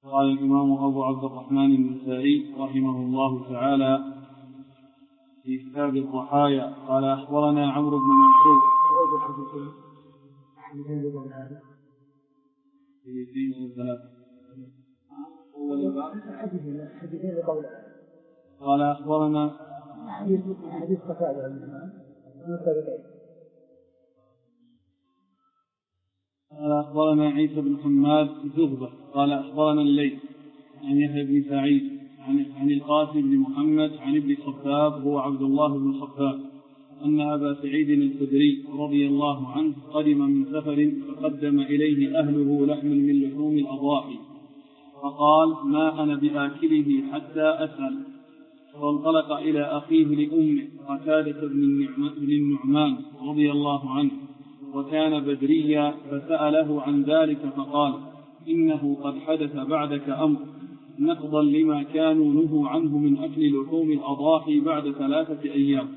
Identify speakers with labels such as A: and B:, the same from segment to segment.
A: قال الإمام أبو عبد الرحمن النسائي رحمه الله تعالى في كتاب الضحايا قال أخبرنا عمرو بن منصور قال أخبرنا
B: حديث قتادة
A: قال أخبرنا عيسى بن حماد الزهبة قال أخبرنا الليث عن يحيى بن سعيد عن القاسم بن محمد عن ابن الخطاب هو عبد الله بن الخطاب أن أبا سعيد الخدري رضي الله عنه قدم من سفر فقدم إليه أهله لحم من لحوم الأضاحي فقال ما أنا بآكله حتى أسأل، فانطلق إلى أخيه لأمه قتادة بن النعمان رضي الله عنه وكان بدريا فسأله عن ذلك فقال إنه قد حدث بعدك أمر نقضا لما كانوا نهوا عنه من أكل لحوم الأضاحي بعد 3 أيام.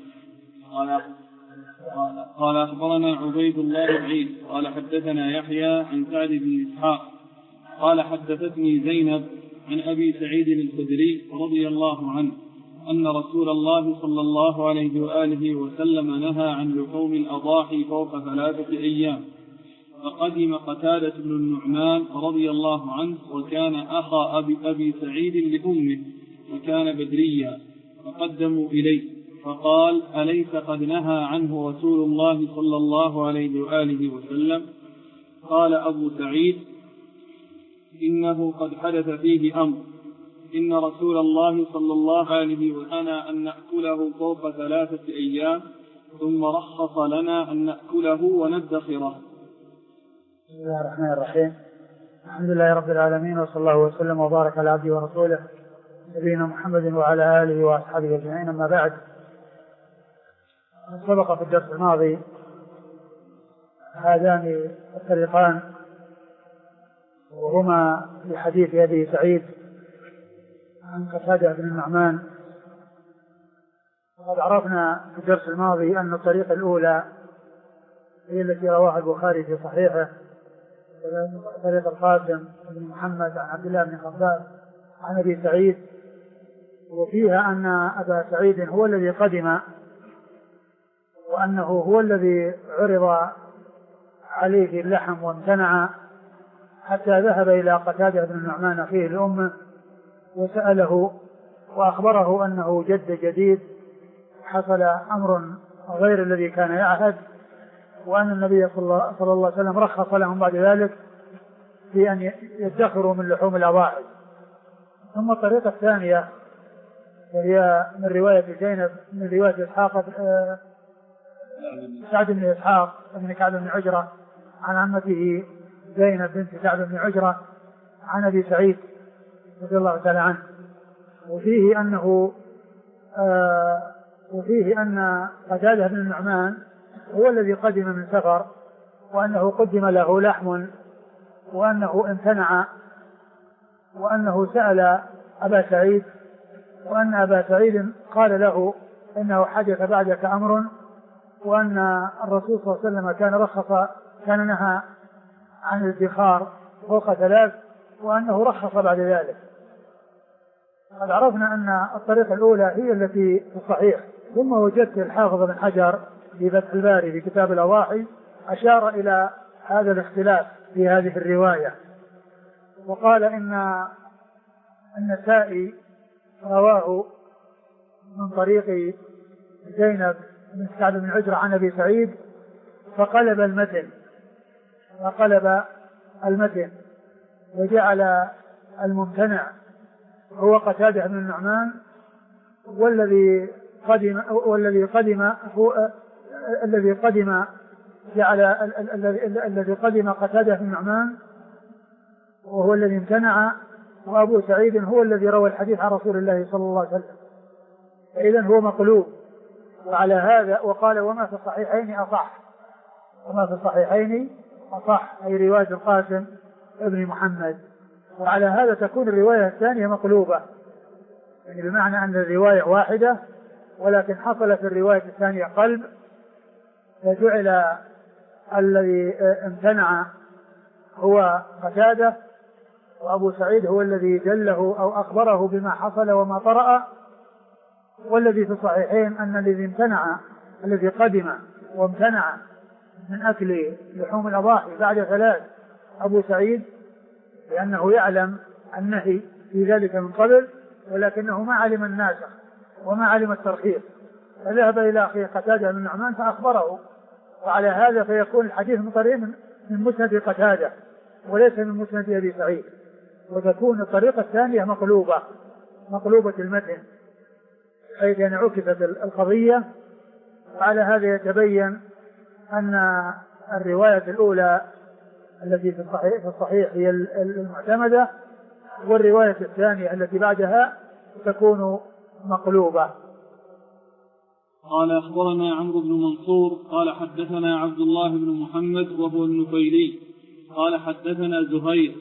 A: قال أخبرنا عبيد الله بن عيسى قال حدثنا يحيى عن سعد بن إسحاق قال حدثتني زينب عن أبي سعيد الخدري رضي الله عنه أن رسول الله صلى الله عليه وآله وسلم نهى عن لحوم الأضاحي فوق 3 أيام، فقدم قتادة بن النعمان رضي الله عنه وكان أخا أبي سعيد لأمه وكان بدريا فقدموا إليه فقال أليس قد نهى عنه رسول الله صلى الله عليه وآله وسلم؟ قال أبو سعيد إنه قد حدث فيه أمر إن رسول الله صلى الله عليه وسلم أن نأكله فوق 3 أيام ثم رخص لنا أن نأكله وندخره.
B: بسم الله الرحمن الرحيم. الحمد لله رب العالمين وصلى الله وسلم وبارك على عبده ورسوله نبينا محمد وعلى آله وأصحابه أجمعين. أما بعد، سبق في الدرس الماضي هذان الطريقان وهما في حديث أبي سعيد عن قتادة بن النعمان. وقد عرفنا في الدرس الماضي أن الطريقة الأولى هي التي رواها البخاري في صحيحه، طريق القاسم بن محمد عن عبد الله بن خباب عن أبي سعيد، وفيها أن أبا سعيد هو الذي قدم وأنه هو الذي عرض عليه اللحم وامتنع حتى ذهب إلى قتادة بن النعمان أخيه لأمه وسأله وأخبره أنه جد جديد حصل أمر غير الذي كان يعهد، وأن النبي صلى الله عليه وسلم رخص لهم بعد ذلك في أن يدخروا من لحوم الأضاحي. ثم الطريقة الثانية وهي من رواية زينب من رواية إسحاق سعد بن إسحاق بن كعب بن عجرة عن عمته زينب بنت كعب بن عجرة عن أبي سعيد رضي الله تعالى عنه، وفيه أن قتادة بن النعمان هو الذي قدم من سفر وأنه قدم له لحم وأنه امتنع وأنه سأل أبا سعيد وأن أبا سعيد قال له إنه حدث بعدك أمر وأن الرسول صلى الله عليه وسلم كان نهى عن الادخار فوق 3 وأنه رخص بعد ذلك. قد عرفنا أن الطريقة الأولى هي التي في الصحيح. ثم وجدت الحافظ بن حجر في فتح الباري في كتاب الأضاحي أشار إلى هذا الاختلاف في هذه الرواية، وقال إن النسائي رواه من طريق زينب بن كعب بن عجرة عن أبي سعيد فقلب المتن وجعل الممتنع هو قتادة بن النعمان، والذي قدم قتادة بن النعمان وهو الذي امتنع، وأبو سعيد هو الذي روى الحديث عن رسول الله صلى الله عليه وسلم. فإذا هو مقلوب. وعلى هذا وقال وما في الصحيحين أصح أي رواية القاسم ابن محمد. وعلى هذا تكون الرواية الثانية مقلوبة، يعني بمعنى أن الرواية واحدة ولكن حصل في الرواية الثانية قلب، فجعل الذي امتنع هو قتادة وأبو سعيد هو الذي دله أو أخبره بما حصل وما طرأ. والذي في الصحيحين أن الذي قدم وامتنع من أكل لحوم الأضاحي بعد 3 أبو سعيد، لأنه يعلم النهي في ذلك من قبل، ولكنه ما علم الناسخ وما علم الترخيص، فذهب إلى أخيه قتادة بن النعمان فأخبره، وعلى هذا فيكون الحديث من طريق من مسند قتادة وليس من مسند أبي سعيد، وتكون الطريقة الثانية مقلوبة المتن، حيث أن عكست القضية. وعلى هذا يتبين أن الرواية الأولى التي في الصحيح هي المعتمدة، والرواية الثانية التي بعدها تكون مقلوبة.
A: قال أخبرنا عمرو بن منصور قال حدثنا عبد الله بن محمد وهو النفيلي قال حدثنا زهير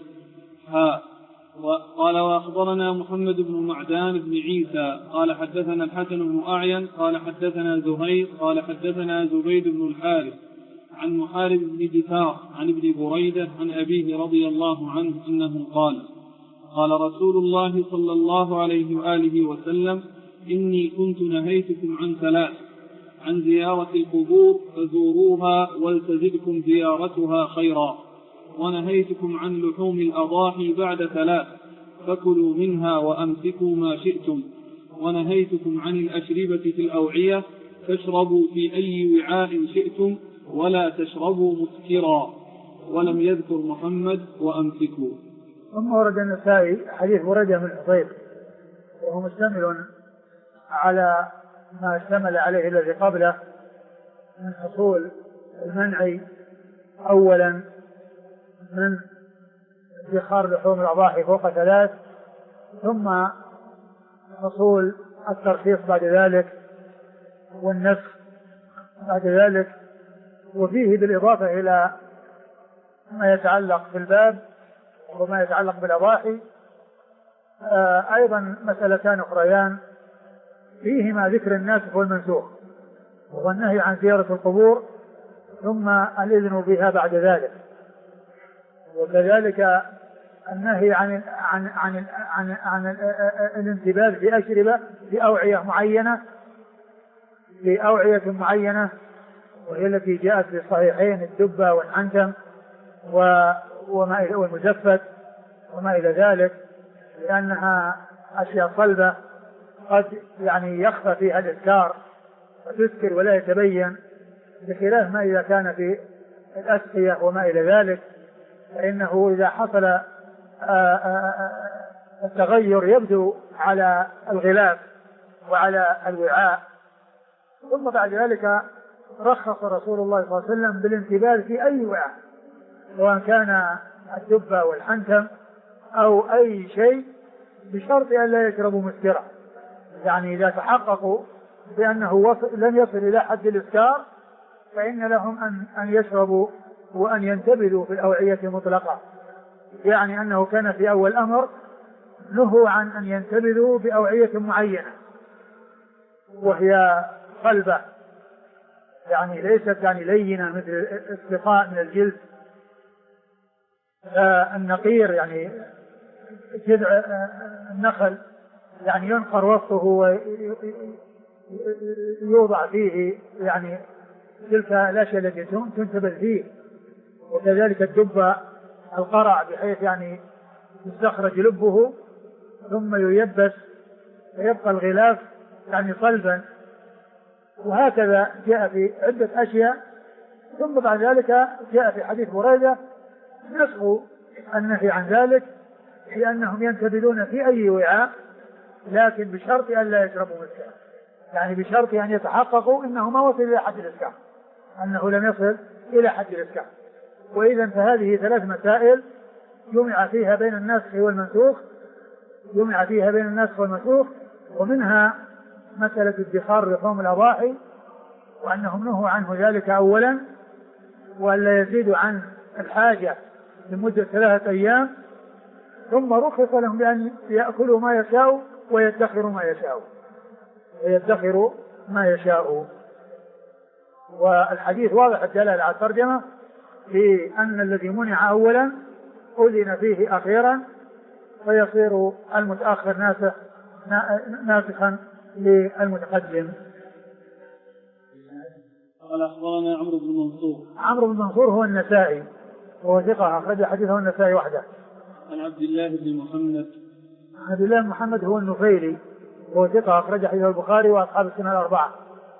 A: قال وأخبرنا محمد بن معدان بن عيسى قال حدثنا الحسن بن أعين قال حدثنا زهير قال حدثنا زبيد بن الحارث عن محارب بن جثار عن ابن بريدة عن أبيه رضي الله عنه أنه قال رسول الله صلى الله عليه وآله وسلم: إني كنت نهيتكم عن 3: عن زيارة القبور فزوروها ولتزدكم زيارتها خيرا، ونهيتكم عن لحوم الأضاحي بعد 3: فكلوا منها وأمسكوا ما شئتم، ونهيتكم عن الأشربة في الأوعية فاشربوا في أي وعاء شئتم ولا تشربوا مسكرا، ولم يذكر محمد وأمسكوا.
B: ثم ورد النسائي حديث بريدة بن الحصيب وهو مشتمل على ما اشتمل عليه الذي قبله من حصول المنع أولا من ادخار لحوم الأضاحي فوق 3، ثم حصول الترخيص بعد ذلك والنسخ بعد ذلك. وفيه بالإضافة إلى ما يتعلق بالباب وما يتعلق بالأضاحي أيضا مسألتان أخريان فيهما ذكر الناسخ والمنسوخ، وهو النهي عن زيارة القبور ثم الإذن بها بعد ذلك، وكذلك النهي عن الانتباه في أشربة في أوعية معينة وهي التي جاءت في الصحيحين: الدبة والعنتم والمزفت وما إلى ذلك، لأنها أشياء صلبة قد يخفى فيها الإذكار وتذكر ولا يتبين، بخلاف ما إذا كان في الأسقية وما إلى ذلك، فإنه إذا حصل التغير يبدو على الغلاف وعلى الوعاء. ثم بعد ذلك رخص رسول الله صلى الله عليه وسلم بالانتباه في أي وعاء، سواء كان الدبة والحنتم أو أي شيء، بشرط أن لا يشربوا مسكرا. يعني إذا تحققوا بأنه لم يصل إلى حد الإسكار فإن لهم أن يشربوا وأن ينتبذوا في الأوعية مطلقة، يعني أنه كان في أول أمر نهوا عن أن ينتبذوا بأوعية معينة وهي قلبة، يعني ليست لينة مثل السقاء من الجلد. النقير يعني جذع النخل ينقر وسطه ويوضع فيه تلك الأشياء التي تنتبذ فيه، وكذلك الدبة القرع بحيث يستخرج لبه ثم ييبس فيبقى الغلاف صلبا، وهكذا جاء في عدة أشياء. ثم بعد ذلك جاء في حديث بريدة نسخ النهي عن ذلك لأنهم ينتبذون في أي وعاء، لكن بشرط أن لا يشربوا مسكرا، يعني بشرط أن يتحققوا أنه ما وصل إلى حد الإسكار، أنه لم يصل إلى حد الإسكار. وإذا فهذه 3 مسائل جمع فيها بين الناسخ والمنسوخ، ومنها مسألة ادخار لحوم الأضاحي وأنهم نهوا عنه ذلك أولا، وأن لا يزيدوا عن الحاجة لمدة 3 أيام، ثم رخص لهم بأن يأكلوا ما يشاء ويدخروا ما يشاء. والحديث واضح الدلالة على الترجمة في أن الذي منع أولا أذن فيه أخيرا، فيصير المتأخر ناسخا للمتقدم.
A: قال أخبرنا عمرو بن منصور.
B: عمرو بن منصور هو النسائي وهو ثقة أخرج حديثه النسائي وحده.
A: عن عبد الله بن محمد.
B: عبد الله بن محمد هو النفيلي وهو ثقة أخرج حديثه البخاري وأصحاب السنة الأربعة.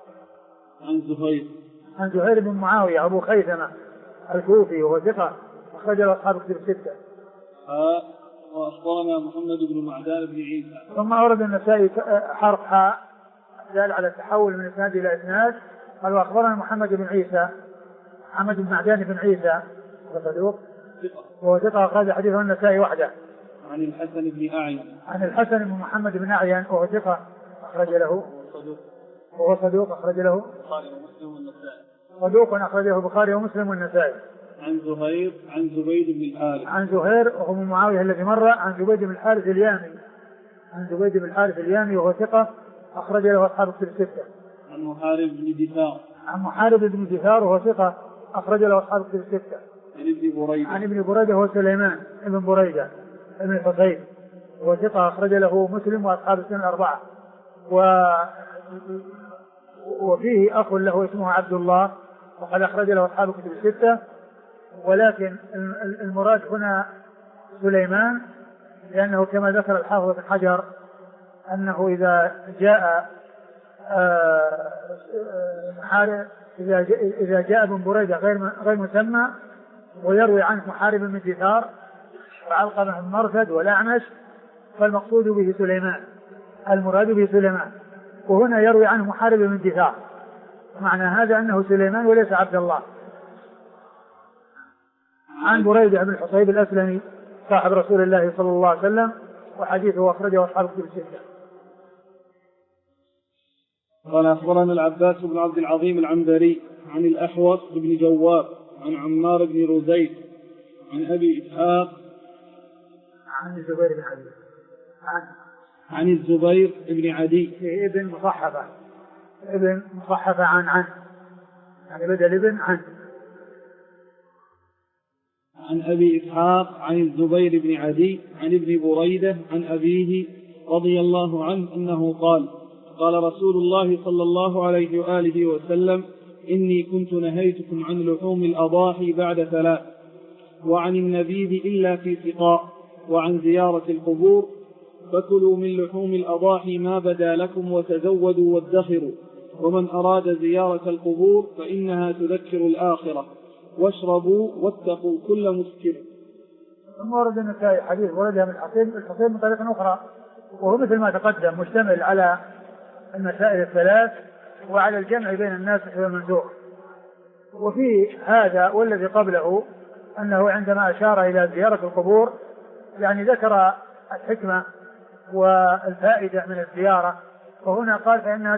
B: عن زهير بن معاوية أبو خيثمة الكوفي وهو ثقة أخرج له أصحاب الكتب الستة.
A: وأخبرنا محمد بن معدان بن عيسى.
B: ثم أورد النسائي حرف حاء دال على التحول من إسناد إلى إسناد. قال وأخبرنا محمد بن عيسى محمد بن معدان بن عيسى وهو ثقة أخرج حديثه النسائي وحده.
A: عن الحسن بن أعين.
B: عن الحسن بن محمد بن أعين وهو ثقة أخرج له وهو صدوق أخرج له
A: البخاري ومسلم والنسائي.
B: صدوق أخرج له البخاري ومسلم والنسائي.
A: عن زبيد بن الحارث.
B: عن زهير وهو من معاوية الذي مر. عن زبيد بن الحارث اليامي. عن زبيد بن الحارث اليامي وهو ثقة أخرج له أصحاب الكتب الستة.
A: عن محارب بن دثار.
B: عن محارب بن دثار وهو ثقة أخرج له أصحاب الكتب الستة.
A: عن
B: ابن بريدة هو سليمان ابن بريدة ابن الحصين وهو ثقة أخرج له مسلم وأصحاب السنة الأربعة. وفيه أخ له اسمه عبد الله وقد أخرج له أصحاب الكتب الستة. ولكن المراد هنا سليمان لأنه كما ذكر الحافظ بن حجر أنه إذا جاء ابن بريدة غير مسمى ويروي عنه محارب بن دثار وعلقمة بن مرثد والأعمش فالمقصود به سليمان المراد به سليمان. وهنا يروي عنه محارب بن دثار معنى هذا أنه سليمان وليس عبد الله. عن بريدة بن الحصيب الأسلمي صاحب رسول الله صلى الله عليه وسلم وحديثه أخرجه أصحاب الكتب الستة.
A: قال أخبرنا العباس بن عبد العظيم العنبري عن الأحوص بن جواب عن عمار بن رزيق عن أبي إسحاق
B: عن الزبير بن عدي
A: عن الزبير بن عدي
B: ابن مصحفة عن يعني بدل ابن
A: عن أبي إسحاق عن الزبير بن عدي عن ابن بريدة عن أبيه رضي الله عنه أنه قال رسول الله صلى الله عليه وآله وسلم إني كنت نهيتكم عن لحوم الأضاحي بعد 3 وعن النبيذ إلا في سقاء وعن زيارة القبور فكلوا من لحوم الأضاحي ما بدا لكم وتزودوا وادخروا ومن أراد زيارة القبور فإنها تذكر الآخرة واشربوا واتقوا كل مسكر.
B: ثم ورد النسائي حديث وردها من الحصيب من طريق أخرى وهو مثل ما تقدم مشتمل على المسائل الثلاث وعلى الجمع بين الناسخ والمنسوخ. وفي هذا والذي قبله أنه عندما أشار إلى زيارة القبور يعني ذكر الحكمة والفائدة من الزيارة وهنا قال فإنها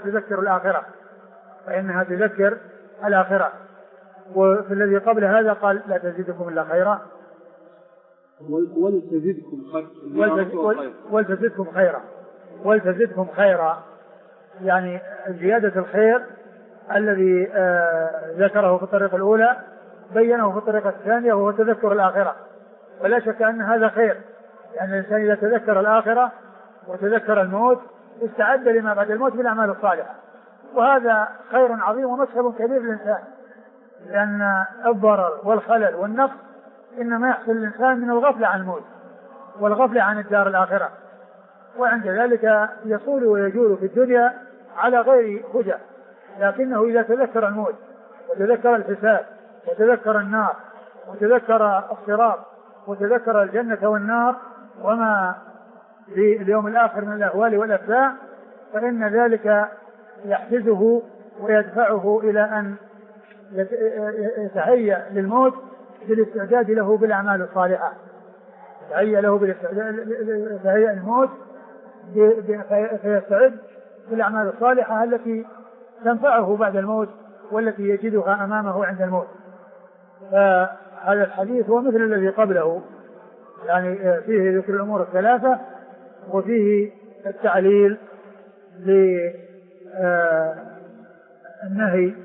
B: تذكر الآخرة. وفي الذي قبل هذا قال لا تزيدكم إلا خيرا ولتزدكم خيرا يعني زيادة الخير الذي ذكره في الطريقة الأولى بينه في الطريقة الثانية وهو تذكر الآخرة. ولا شك أن هذا خير لأن الإنسان إذا تذكر الآخرة وتذكر الموت استعد لما بعد الموت بالأعمال الصالحة وهذا خير عظيم ومكسب كبير للإنسان لأن الضرر والخلل والنقص إنما يحصل الإنسان من الغفلة عن الموت والغفلة عن الدار الآخرة وعند ذلك يصول ويجول في الدنيا على غير هدى. لكنه إذا تذكر الموت وتذكر الحساب وتذكر النار وتذكر الصراط وتذكر الجنة والنار وما في اليوم الآخر من الأهوال والأفزاع فإن ذلك يحفزه ويدفعه إلى أن يتهيأ للموت بالاستعداد له بالأعمال الصالحة. يتهيأ الموت فيستعد بالأعمال الصالحة التي تنفعه بعد الموت والتي يجدها أمامه عند الموت. فهذا الحديث هو مثل الذي قبله يعني فيه ذكر الأمور الثلاثة وفيه التعليل للنهي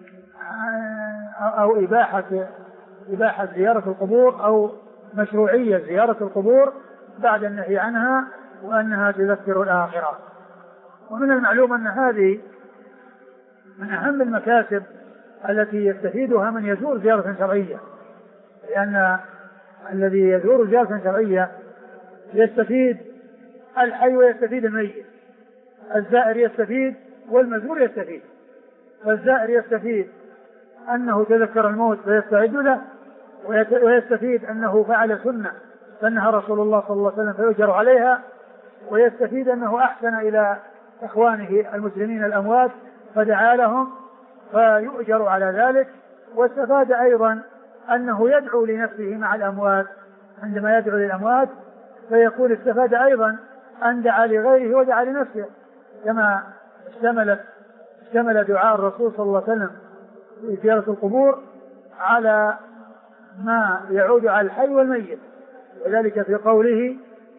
B: أو إباحة زيارة القبور أو مشروعية زيارة القبور بعد النهي عنها وأنها تذكر الآخرة. ومن المعلوم أن هذه من أهم المكاسب التي يستفيدها من يزور زيارة شرعية، لأن الذي يزور زيارة شرعية يستفيد الحي ويستفيد الميت، الزائر يستفيد والمزور يستفيد. فالزائر يستفيد أنه تذكر الموت فيستعد له، ويستفيد أنه فعل سنة سنها رسول الله صلى الله عليه وسلم فيؤجر عليها، ويستفيد أنه أحسن إلى إخوانه المسلمين الأموات فدعا لهم فيؤجر على ذلك. واستفاد أيضا أنه يدعو لنفسه مع الأموات عندما يدعو للأموات، فيكون استفاد أيضا أن دعا لغيره ودعا لنفسه، كما اشتمل دعاء الرسول صلى الله عليه وسلم في زيارة القبور على ما يعود على الحي والميت. وذلك في قوله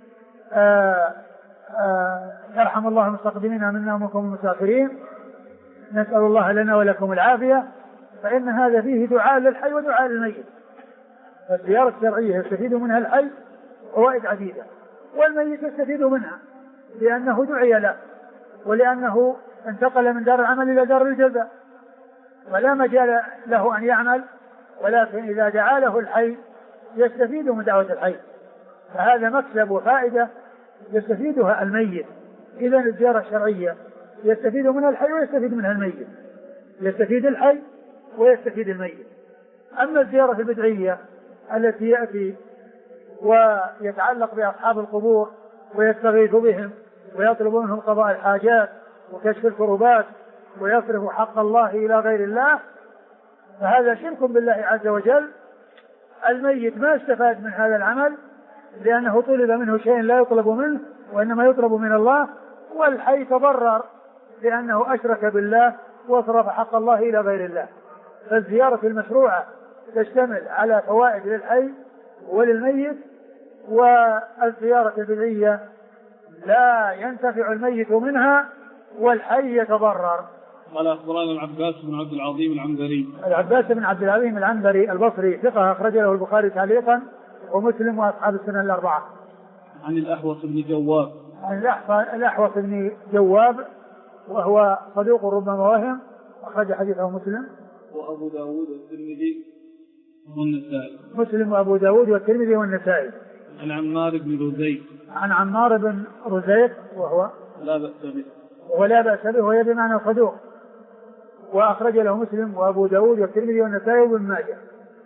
B: يرحم الله المستقدمين منا ومنكم المسافرين نسأل الله لنا ولكم العافية، فإن هذا فيه دعاء للحي ودعاء للميت. فالزيارة الشرعية يستفيد منها الحي فوائد عديدة، والميت يستفيد منها لأنه دعي له ولأنه انتقل من دار العمل إلى دار الجزاء ولا مجال له أن يعمل، ولكن إذا دعا له الحي يستفيد من دعوة الحي. فهذا مكسب وفائدة يستفيدها الميت. إذن الزيارة الشرعية يستفيد منها الحي ويستفيد منها الميت، يستفيد الحي ويستفيد الميت. أما الزيارة البدعية التي يأتي ويتعلق بأصحاب القبور ويستغيث بهم ويطلب منهم قضاء الحاجات وكشف الكربات ويصرف حق الله إلى غير الله، فهذا شرك بالله عز وجل. الميت ما استفاد من هذا العمل لأنه طلب منه شيء لا يطلب منه وإنما يطلب من الله، والحي تضرر لأنه أشرك بالله وصرف حق الله إلى غير الله. فالزيارة المشروعة تشتمل على فوائد للحي وللميت، والزيارة البدعية لا ينتفع الميت منها والحي يتضرر.
A: قال أخبرنا العباس بن عبد العظيم العنبري.
B: العباس بن عبد العظيم العنبري البصري ثقة أخرج له البخاري تعليقا ومسلم وأصحاب السنن الأربعة.
A: عن الأحوص بن جواب.
B: عن الأحوص بن جواب وهو صدوق ربما وهم، أخرج حديثه مسلم
A: وأبو داود والترمذي والنسائي.
B: مسلم وأبو داود والترمذي والنسائي.
A: عن عمار بن رزيق.
B: عن عمار بن رزيق وهو
A: لا بأس به.
B: ولا بأس به وهي بمعنى صدوق، وأخرج له مسلم وأبو داود والترمذي والنسائي وابن ماجه.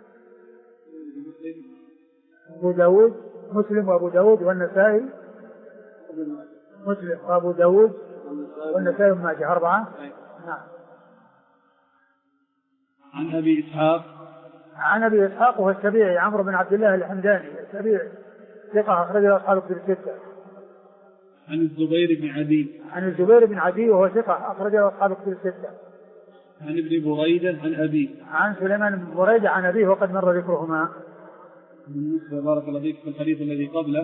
B: أبو داود مسلم وأبو داود والنسائي، مسلم وأبو داود والنسائي وابن ماجه أربعة. نعم.
A: عن أبي إسحاق.
B: عن أبي إسحاق وهو السبيعي عمرو بن عبد الله الحمداني السبيعي ثقة أخرج له أصحاب الكتب الستة.
A: عن الزبير بن عدي.
B: عن الزبير بن عدي وهو ثقة أخرج له أصحاب الكتب الستة.
A: عن ابن بريدة عن أبيه.
B: عن سليمان بن بريدة عن أبيه وقد مر ذكرهما.
A: بالنسبة بارك الله فيك في الحديث الذي قبله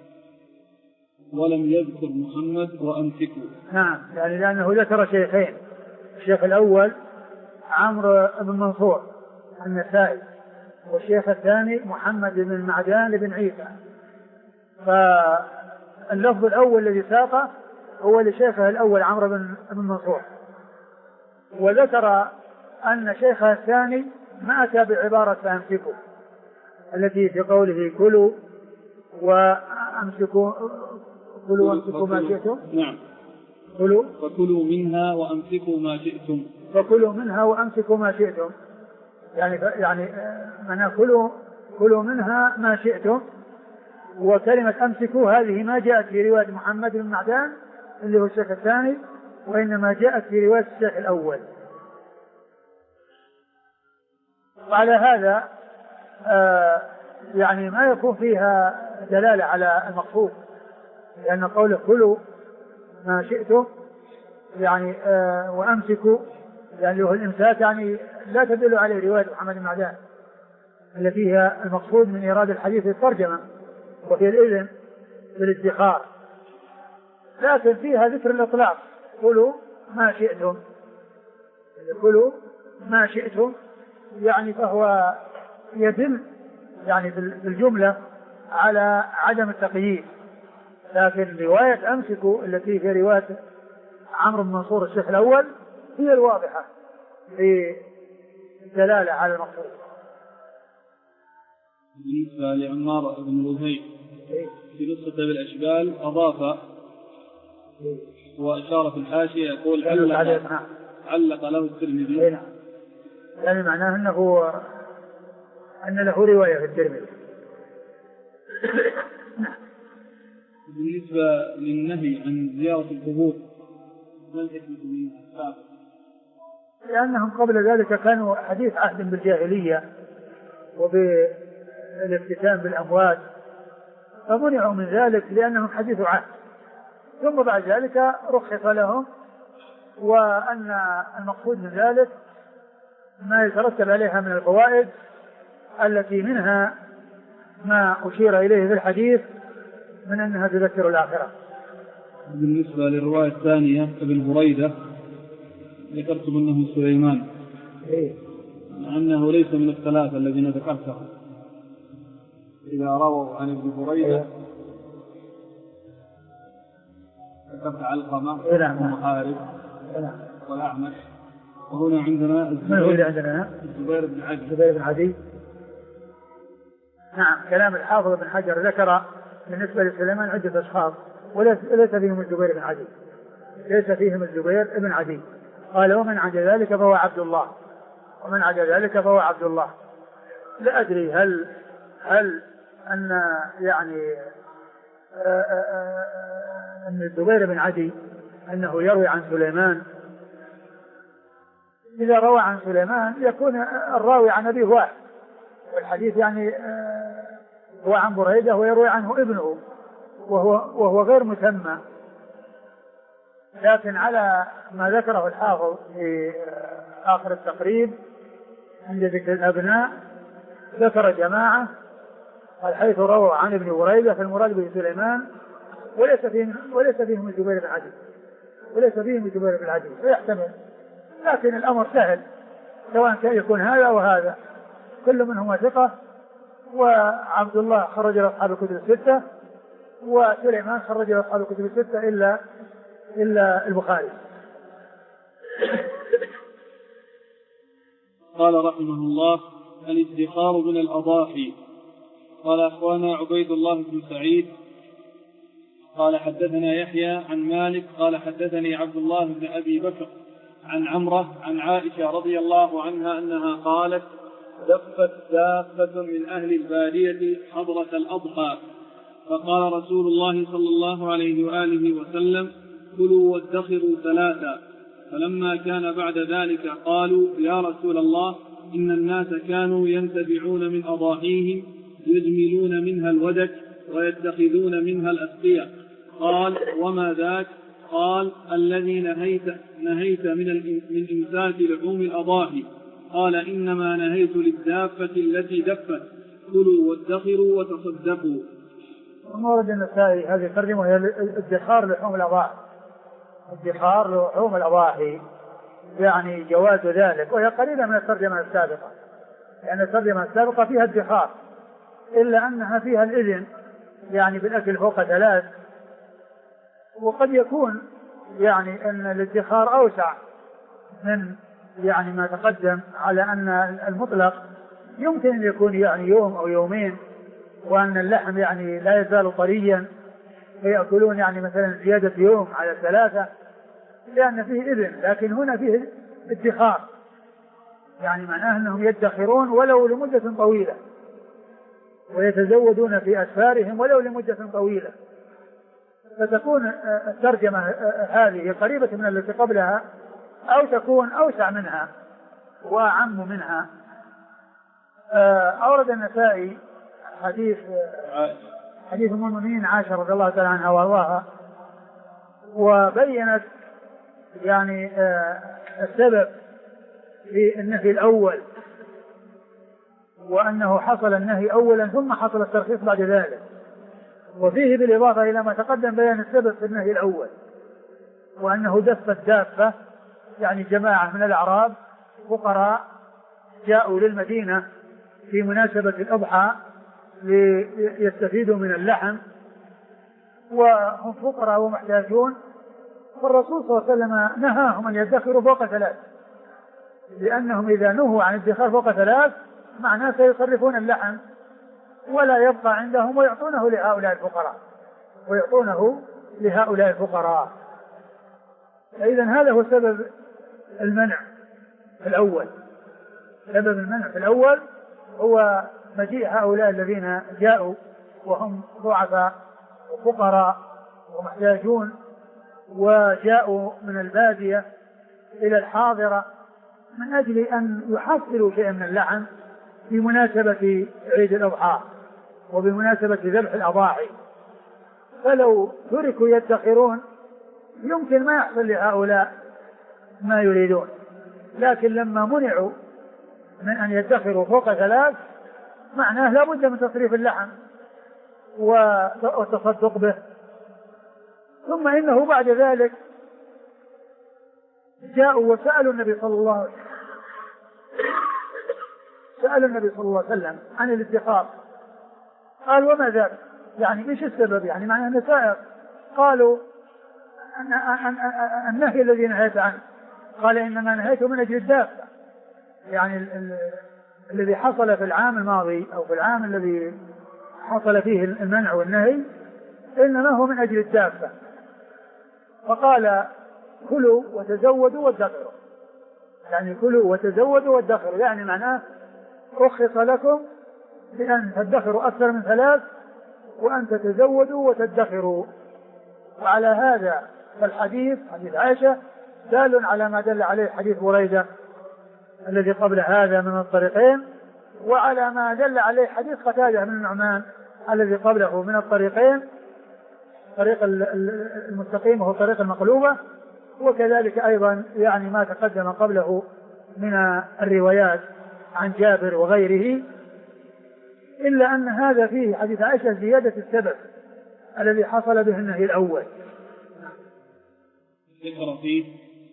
A: ولم يذكر محمد وأمسكه.
B: نعم، يعني لأنه ذكر شيخين، الشيخ الأول عمرو بن منصور النسائي، والشيخ الثاني محمد بن معدان بن عيسى. فاللفظ الأول الذي ساقه هو لشيخه الأول عمرو بن منصور، وذكر أن شيخه الثاني ما أتى بعبارة فأمسكوا التي في قوله كلوا وأمسكوا ما شئتم.
A: نعم.
B: كلوا
A: فكلوا منها وأمسكوا ما شئتم.
B: فكلوا منها وأمسكوا ما شئتم، يعني من كلوا منها ما شئتم. وكلمة أمسكوا هذه ما جاءت في رواية محمد بن معدان اللي هو الشيخ الثاني، وإنما جاءت في رواية الشيخ الأول. وعلى هذا يعني ما يكون فيها دلالة على المقصود، لأن قوله كلوا ما شئتم يعني وأمسكوا يعني هو الإمساك، يعني لا تدل عليه رواية محمد بن معدان التي هي المقصود من إيراد الحديث الترجمة وفي الإذن بالادخار، لكن فيها ذكر الإطلاق كلوا ما شئتم. كلوا ما شئتم يعني فهو يدل يعني بالجملة على عدم التقييد. لكن رواية أمسكوا التي في رواية عمرو بن منصور الشيخ الأول هي الواضحة في الدلالة على المقصود.
A: بالنسبة لعمار بن وهيب في قصة بالأشبال أضاف وأشار في الحاشية يقول علق له الترمذي،
B: يعني معناه أن له رواية في الترمذي.
A: بالنسبة للنهي عن زيارة القبور ما الحكمة من السابق؟
B: لأنهم قبل ذلك كانوا حديث عهد بالجاهلية وبالافتتان بالأموات، فمنعوا من ذلك لأنهم حديث عهد، ثم بعد ذلك رخص لهم، وأن المقصود من ذلك ما يترتب عليها من الفوائد التي منها ما أشير إليه في الحديث من أنها تذكر الآخرة.
A: بالنسبة للرواية الثانية ابن بريدة ذكرتم أنه سليمان، أنه ليس من الثلاثة الذين ذكرتهم. إذا رووا عن ابن بريدة ذكرت علقمة ومحارب والأعمش، وهنا عندنا الزبير بن عدي.
B: نعم، كلام الحافظ بن حجر ذكر بالنسبة لسليمان عدة أشخاص وليس فيهم الزبير بن عدي، ليس فيهم الزبير بن عدي. قال ومن عدا ذلك فهو عبد الله، ومن عدا ذلك فهو عبد الله. لا أدري هل أن يعني أن الزبير بن عدي أنه يروي عن سليمان. إذا روى عن سليمان يكون الراوي عن أبيه واحد، والحديث يعني هو عن بريدة ويروي عنه ابنه وهو غير مسمى. لكن على ما ذكره الحافظ في آخر التقريب عند ذكر الأبناء ذكر جماعة حيث رووا عن ابن بريدة، فالمراد به سليمان وليس فيهم الزبير بن عدي، فيحتمل. لكن الأمر سهل، سواء كان يكون هذا وهذا كل منهما ثقة، وعبد الله خرج له أصحاب الكتب الستة، وسليمان خرج له أصحاب الكتب الستة إلا البخاري.
A: قال رحمه الله: الادخار من الأضاحي. قال أخوانا عبيد الله بن سعيد قال حدثنا يحيى عن مالك قال حدثني عبد الله بن أبي بكر عن عمرة عن عائشة رضي الله عنها أنها قالت: دفت دابة من أهل البادية حضرة الأضحى، فقال رسول الله صلى الله عليه وآله وسلم: كلوا وادخروا ثلاثا. فلما كان بعد ذلك قالوا: يا رسول الله، إن الناس كانوا ينتبعون من أضاحيهم يجملون منها الودك ويتخذون منها الأسقية. قال: وما ذاك؟ قال: الذي نهيت من إمساك لحوم الأضاحي. قال: إنما نهيت للدابة التي دفت، كلوا وادخروا وتصدقوا.
B: ورد النسائي هذه الترجمة هي ادخار لحوم الأضاحي، ادخار لحوم الأضاحي يعني جواز ذلك، وهي قليلة من الترجمة السابقة، لأن الترجمة السابقة فيها ادخار، إلا أنها فيها الإذن يعني بالأكل فوق 3. وقد يكون يعني أن الادخار أوسع من يعني ما تقدم، على أن المطلق يمكن أن يكون يعني يوم أو يومين، وأن اللحم يعني لا يزال طريا فيأكلون يعني مثلا زيادة يوم على 3 لأن فيه إذن. لكن هنا فيه ادخار، يعني معناه أنهم يدخرون ولو لمدة طويلة، ويتزودون في أسفارهم ولو لمدة طويلة. فتكون الترجمة هذه قريبة من التي قبلها، أو تكون أوسع منها وأعم منها. أورد النسائي حديث أم المؤمنين عائشة رضي الله تعالى عنها وارضاها، وبينت يعني السبب في النهي الأول، وأنه حصل النهي أولا ثم حصل الترخيص بعد ذلك. وفيه بالإضافة إلى ما تقدم بيان السبب في النهي الأول، وأنه دفت دابة يعني جماعة من الأعراب فقراء جاءوا للمدينة في مناسبة الأضحى، ليستفيدوا من اللحم وهم فقراء ومحتاجون، والرسول صلى الله عليه وسلم نهاهم أن يدخروا فوق 3، لأنهم إذا نهوا عن الادخار فوق 3 معناه سيصرفون اللحم ولا يبقى عندهم ويعطونه لهؤلاء الفقراء. فإذا هذا هو سبب المنع الأول. سبب المنع الأول هو مجيء هؤلاء الذين جاءوا وهم ضعفاء وفقراء ومحتاجون، وجاءوا من البادية إلى الحاضرة من أجل أن يحصلوا شيئا من اللحم بمناسبة عيد الأضحى وبمناسبة ذبح الأضاحي. فلو تركوا يدخرون يمكن ما يحصل لهؤلاء ما يريدون، لكن لما منعوا من أن يدخروا فوق 3 معناه لا بد من تصريف اللحم والتصدق به. ثم إنه بعد ذلك جاءوا وسألوا النبي صلى الله عليه وسلم عن الادخار. قال وما ذلك؟ يعني ايش السبب؟ يعني معناه أن سائر. قالوا النهي الذي نهيت عنه. قال إنما نهيته من أجل الدافع، يعني الذي حصل في العام الماضي أو في العام الذي حصل فيه المنع والنهي إنما هو من أجل الدافع. فقال كلوا وتزودوا وادخروا، يعني كلوا وتزودوا وادخروا، يعني معناه رخص لكم بأن تدخروا أكثر من 3 وأن تتزودوا وتدخروا. وعلى هذا فالحديث حديث عائشة دال على ما دل عليه حديث بريدة الذي قبل هذا من الطريقين، وعلى ما دل عليه حديث قتادة بن النعمان الذي قبله من الطريقين، طريق المستقيم وهو طريق المقلوبة، وكذلك أيضا يعني ما تقدم قبله من الروايات عن جابر وغيره، إلا أن هذا فيه حديث عائشة زيادة السبب الذي حصل به النهي الأول.
A: ذكر فيه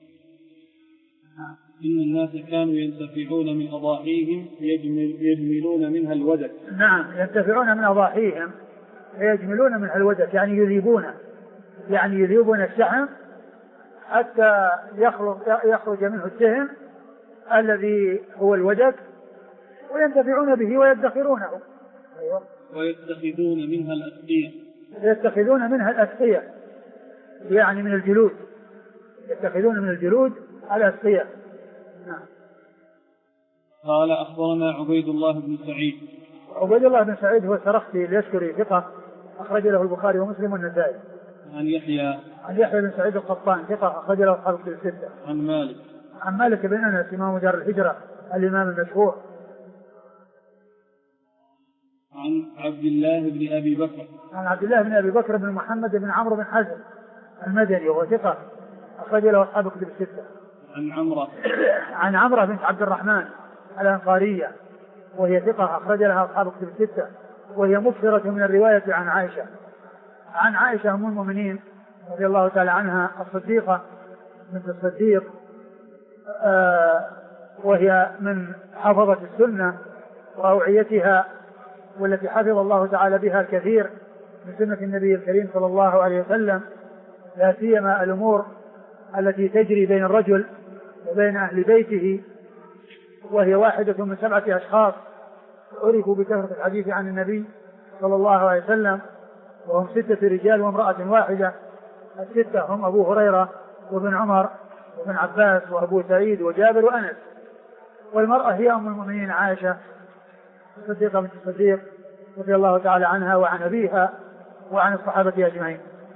A: إن الناس كانوا ينتفعون من أضاحيهم يجملون منها الودك.
B: نعم، ينتفعون من أضاحيهم يجملون منها الودك، يعني يذيبون الشحم حتى يخرج منه الدهن الذي هو الودك، وينتفعون به ويدخرونه. ويتخذون منها الأسقية، يعني من الجلود، يتخذون من الجلود الأسقية. نعم.
A: قال أخبرنا عبيد الله بن سعيد.
B: عبيد الله بن سعيد هو السرخسي اليشكري ثقة، أخرج له البخاري ومسلم والنسائي.
A: عن يحيى
B: بن سعيد القطان ثقة، أخرج له أصحاب الكتب 6. عن مالك بن أنس إمام دار الهجرة الإمام المشهور.
A: عن عبد الله بن أبي بكر
B: بن محمد بن عمرو بن حزم المدني وهو ثقة، أخرج له أصحاب الكتب 6. عن عمرة بنت عبد الرحمن الأنصارية وهي ثقة، أخرج لها أصحاب الكتب 6، وهي مكثرة من الرواية عن عائشة أم المؤمنين رضي الله تعالى عنها الصديقة بنت الصديق، وهي من حفظة السنة وأوعيتها، والتي حفظ الله تعالى بها الكثير من سنة النبي الكريم صلى الله عليه وسلم، لا سيما الأمور التي تجري بين الرجل وبين أهل بيته، وهي واحدة من 7 أشخاص عرفوا بكثرة الحديث عن النبي صلى الله عليه وسلم، وهم 6 رجال وامرأة واحدة. ال6 هم أبو هريرة وابن عمر وابن عباس وأبو سعيد وجابر وأنس، والمرأة هي أم المؤمنين عائشة الصديقة بنت الصديق رضي الله تعالى عنها وعن أبيها وعن الصحابة أجمعين.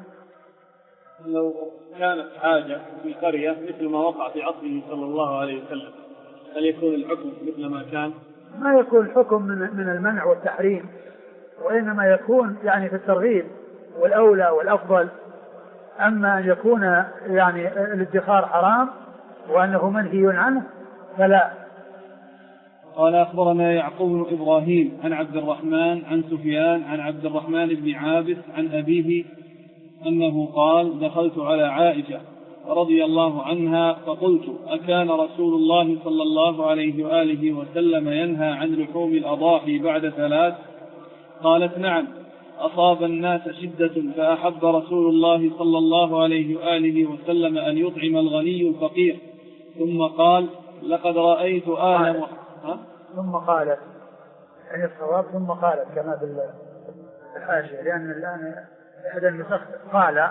A: لو كانت حاجة في قرية مثل ما وقع في عصره صلى الله عليه وسلم، هل يكون الحكم مثل ما كان؟
B: ما يكون الحكم من المنع والتحريم، وإنما يكون يعني في الترغيب والأولى والأفضل. أما أن يكون يعني الادخار حرام وأنه منهي عنه فلا.
A: قال أخبرنا يعقوب بن إبراهيم عن عبد الرحمن عن سفيان عن عبد الرحمن بن عابس عن أبيه أنه قال: دخلت على عائشة رضي الله عنها فقلت: أكان رسول الله صلى الله عليه وآله وسلم ينهى عن لحوم الأضاحي بعد 3؟ قالت نعم. أصاب الناس شدة فأحب رسول الله صلى الله عليه وآله وسلم أن يطعم الغني الفقير. ثم قال لقد رأيت
B: ثم قالت، يعني الصواب ثم قالت كما في الحاشية، لأن الآن إحدى النسخ قال،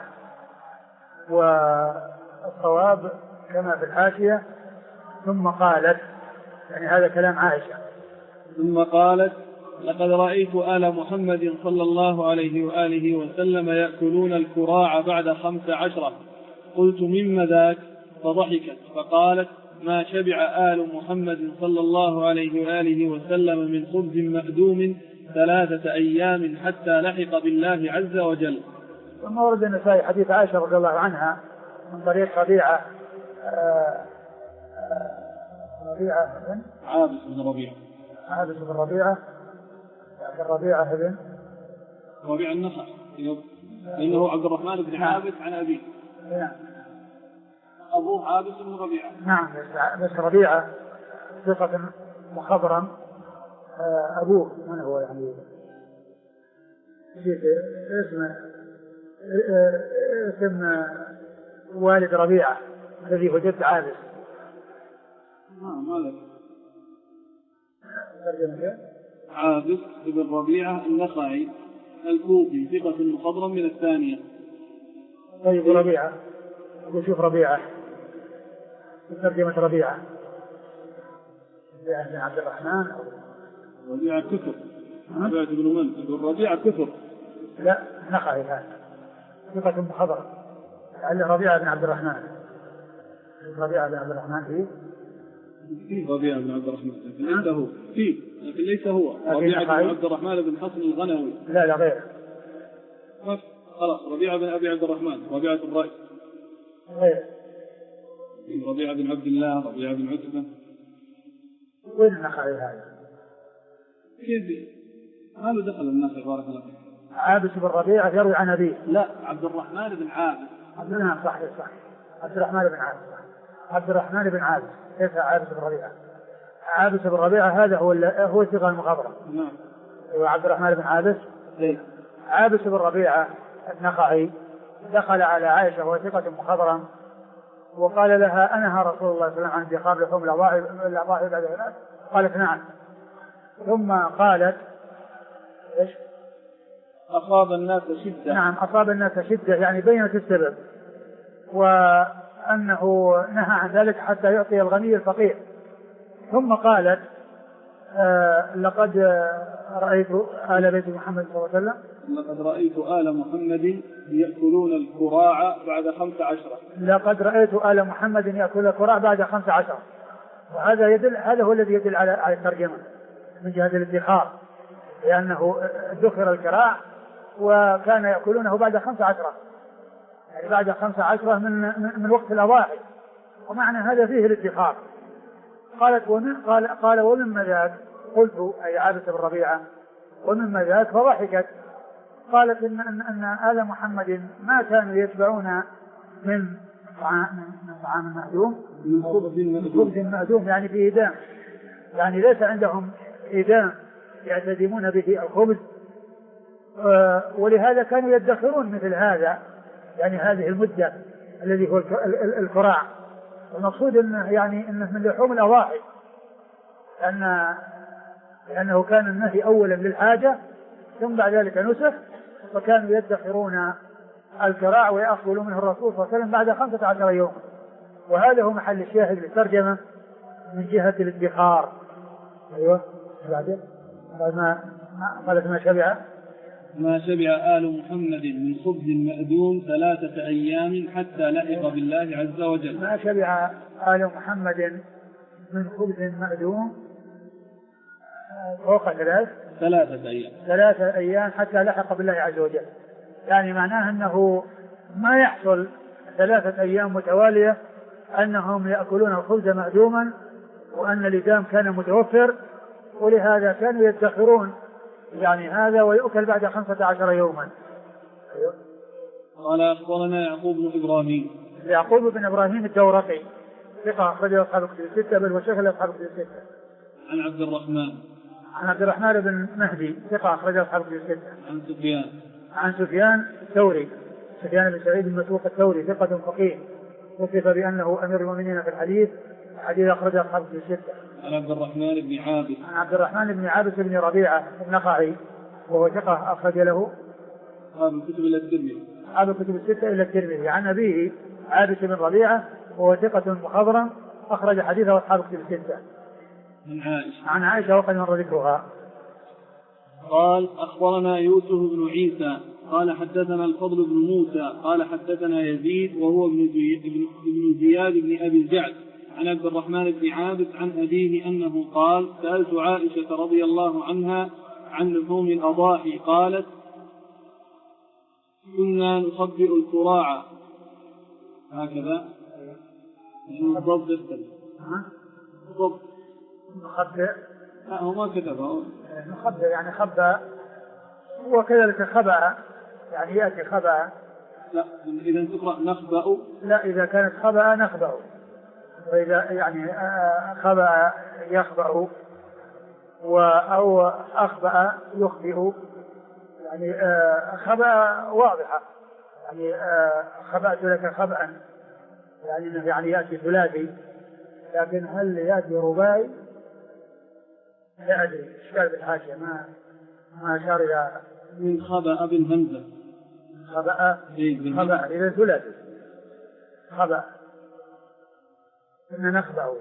B: والصواب كما في الحاشية ثم قالت، يعني هذا كلام عائشة.
A: ثم قالت لقد رأيت آل محمد صلى الله عليه وآله وسلم يأكلون الكراع بعد 15. قلت مما ذاك؟ فضحكت فقالت ما شبع آل محمد صلى الله عليه وآله وسلم من خبز مأدوم 3 أيام حتى لحق بالله عز وجل.
B: ثم ورد النسائي حديث عائشة رضي الله عنها من طريق ربيعة
A: عابس بن ربيعة بن ربيعة النخع، إنه عبد الرحمن بن عابس عن أبيه. أبوه عابس بن ربيعة.
B: نعم، بس ربيعة ثقة مخضرم. أبوه من هو؟ يعني اسم والد ربيعة الذي هو جد عابس.
A: ماذا؟ عابس بن ربيعة النخعي الكوفي ثقة مخضرم من الثانية.
B: طيب ربيعة، وشوف ربيعة ترجمة ربيعة بن عبد الرحمن أو
A: ربيعة كثر. ربيعة بن من؟ ربيعة كثر.
B: لا، نخعي هذا ثقة مخضرم. لعل ربيعة بن عبد الرحمن. ربيعة بن عبد الرحمن
A: فيه ربيعة بن عبد الرحمن، لكن ليس هو فيه، لكن ليس هو ربيعة بن عبد الرحمن بن حسن الغنوي.
B: لا غير.
A: خلاص ربيعة بن أبي عبد الرحمن، ربيعة الرأي
B: غير.
A: ربيعة بن عبد الله، ربيعة بن عتبة.
B: وين النخعي هذا؟
A: كيف؟ هذا دخل النخعي بارك الله فيك.
B: عابس بن ربيعة يروي عن أبيه.
A: لا، عبد الرحمن بن عابس.
B: عبد الرحمن بن عابس. عبد الرحمن بن عابس، كيف عابس بن ربيعة؟ عابس بن ربيعة هذا هو ثقة المخضرم.
A: نعم.
B: وعبد الرحمن بن عابس. عابس بن ربيعة النخعي دخل على عائشة وهو ثقة مخضرم وقال لها أنهى رسول الله صلى الله عليه وسلم عن انتخاب لحوم الأضاحي بعد الناس؟ قالت نعم. ثم قالت إيش؟
A: أصاب الناس شدة.
B: نعم، أصاب الناس شدة، يعني بينت السبب، وأنه نهى عن ذلك حتى يعطي الغني الفقير. ثم قالت لقد رأيت آل بيت محمد صلى الله عليه وسلم.
A: لقد رأيت آل محمد يأكلون الكراع بعد 15.
B: لقد رأيت آل محمد يأكل الكراع بعد 15. وهذا يدل، هذا هو الذي يدل على الترجمة من جهة الادخار، لأنه ادخر الكراع وكان يأكلونه بعد 15، يعني بعد 15 من وقت الأضاحي، ومعنى هذا فيه الادخار. قالت قال ومما ذاك؟ قلت أي عابس بن ربيعة ومما ذاك؟ فضحكت. قالت إن آل محمد ما كانوا يتبعون من طعام مأدوم،
A: من خبز
B: مأدوم، يعني في إدام، يعني ليس عندهم إدام يعتدمون به الخبز، ولهذا كانوا يدخرون مثل هذا، يعني هذه المدة الذي هو الكراع. المقصود إنه من لحوم الأضاحي، لأنه كان النهي أولا للحاجة ثم بعد ذلك نسخ، فكانوا يدخرون الكراع ويأكل منه الرسول صلى الله عليه وسلم بعد 15 يوم. وهذا هو محل الشاهد للترجمة من جهة الادخار. أيوة بعدين قالت ما شبع
A: آل محمد من خبز مأدوم 3 أيام حتى لحق بالله عز وجل.
B: ما شبع آل محمد من خبز مأدوم فوق 3 أيام حتى لحق بالله عز وجل. يعني معناه أنه ما يحصل 3 أيام متوالية أنهم يأكلون الخبز مأدوما، وأن الإدام كان متوفر، ولهذا كانوا يدخرون يعني هذا ويؤكل بعد 15 يوما.
A: قال أخبرنا
B: يعقوب بن إبراهيم الدورقي ثقة أخرجه أصحاب الكتب الستة، بل وشيخ أصحاب الكتب الستة.
A: عن
B: عن عبد الرحمن بن مهدي ثقة أخرج أصحاب كتب الستة.
A: عن
B: سفيان الثوري، سفيان بن سعيد المسروق الثوري ثقة فقيه، وصف بأنه أمير المؤمنين في الحديث أخرج أصحاب كتب الستة.
A: عن عبد الرحمن بن عابس،
B: عن عبد الرحمن بن عابس بن ربيعة النخعي وهو ثقة أخرج له
A: أصحاب الكتب إلا الترمذي،
B: أصحاب الكتب الستة إلا الترمذي. عن أبيه عابس بن ربيعة وهو ثقة مخضرم أخرج حديثه أصحاب الكتب الستة. عن عائشة وقد مر ذكرها.
A: قال أخبرنا يوسف بن عيسى قال حدثنا الفضل بن موسى قال حدثنا يزيد وهو ابن زياد بن أبي الجعد عن عبد الرحمن بن عابس عن أبيه أنه قال سألت عائشة رضي الله عنها عن لحوم الأضاحي قالت كنا نخبئ الكراع هكذا الضبط يختلف الضبط
B: نخبئ
A: هو ما كتبه
B: نخبئ يعني خبأ وكذلك خبأ يعني يأتي خبأ.
A: لا إذا تقرأ نخبأ لا
B: إذا كانت خبأ نخبأ وإذا يعني خبأ يخبأ أو أخبأ يخبئ يعني خبأ واضحة يعني خبأت لك خبأ يعني يأتي ثلاثي لكن هل يأتي رباعي لا أدري إشكال بالحاشية ما أشار إلى
A: من خبأ بالهمزة
B: خبأ إذا ثلاثي خبأ كنا نخبأ